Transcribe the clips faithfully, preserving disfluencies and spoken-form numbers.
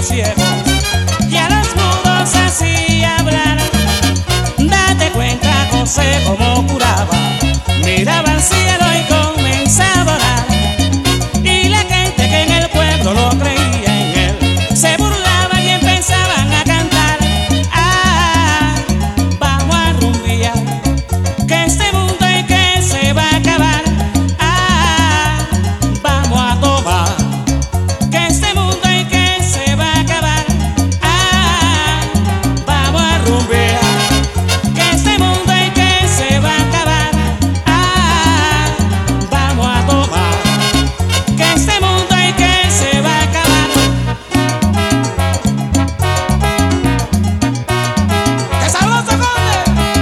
ciegos y a los mudos hacía hablar. Date cuenta, José, cómo curaba, miraba al cielo y comenzaba a orar. Y la gente que en el pueblo lo creía en él se burlaban y empezaban a cantar. Ah, vamos a rumbear, que este mundo hay que se va a acabar. Ah, vamos a tomar, que este mundo hay que se va a acabar. Ah, vamos a rumbear, que este mundo hay que se va a acabar. Ah, vamos a tomar, que este mundo hay que se va a acabar. ¡Qué sabroso, conde!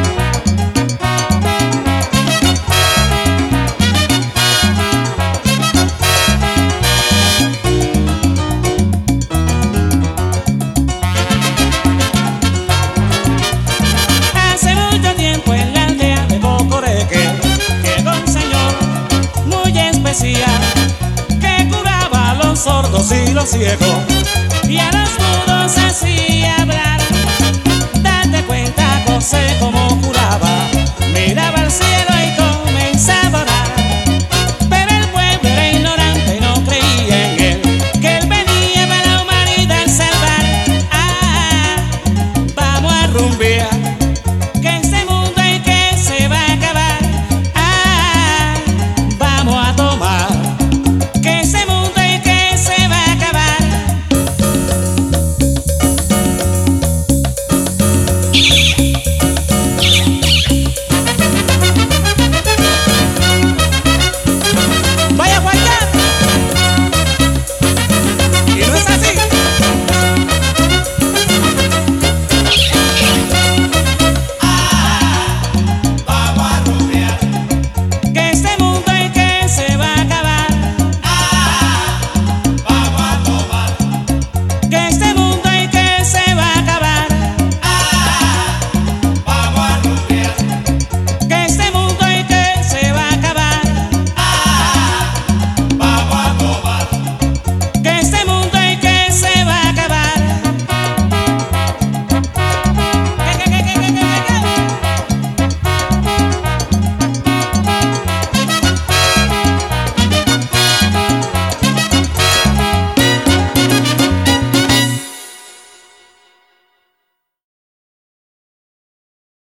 Hace mucho tiempo en la aldea de Bocoreque llegó un señor muy especial que curaba a los sordos y los ciegos y a los mudos hacía hablar. Date cuenta, José, cómo curaba, miraba al cielo y comenzaba a orar. Pero el pueblo era ignorante y no creía en él, que él venía para la humanidad a salvar. Ah, vamos a rumbear, que este mundo hay que se va a acabar. Ah, vamos a tomar, que este mundo hay que se va a acabar. Vaya a fallar, y no es así. Vamos a rumbear, Que este mundo hay que se va a acabar. vamos a tomar, Que este mundo hay que se va a acabar. vamos a rumbear, Que este mundo hay que se va a acabar. vamos a tomar, Que este